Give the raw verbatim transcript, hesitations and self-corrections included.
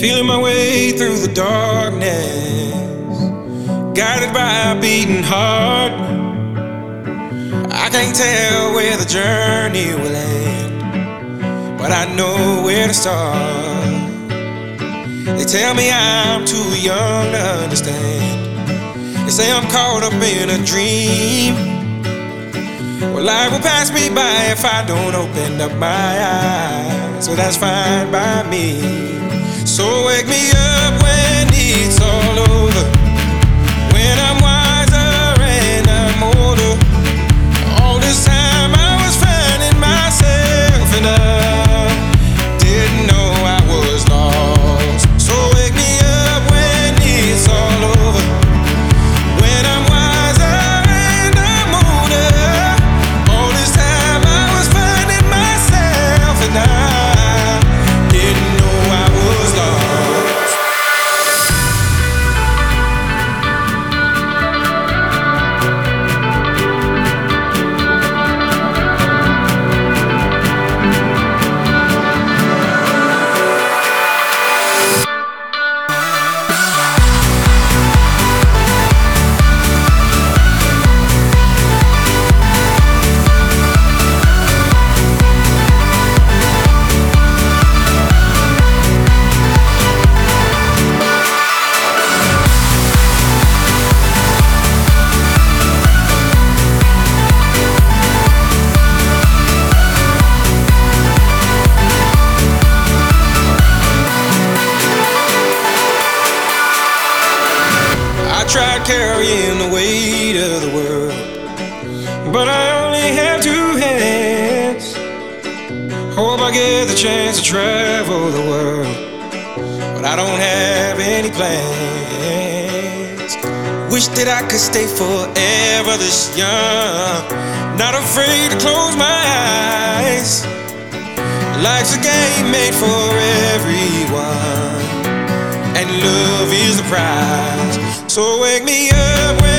Feeling my way through the darkness, guided by a beating heart. I can't tell where the journey will end, but I know where to start. They tell me I'm too young to understand. They say I'm caught up in a dream. Well, life will pass me by if I don't open up my eyes. So that's fine by me. So wake me up when it's all over, when I'm wiser and I'm older. All this time I was finding myself and I didn't know I was lost. So wake me up when it's all over, when I'm wiser and I'm older. All this time I was finding myself and I didn't know I was lost. I tried carrying the weight of the world, but I only have two hands. Hope I get the chance to travel the world, but I don't have any plans. Wish that I could stay forever this young, not afraid to close my eyes. Life's a game made for everyone, and love is the prize. So wake me up when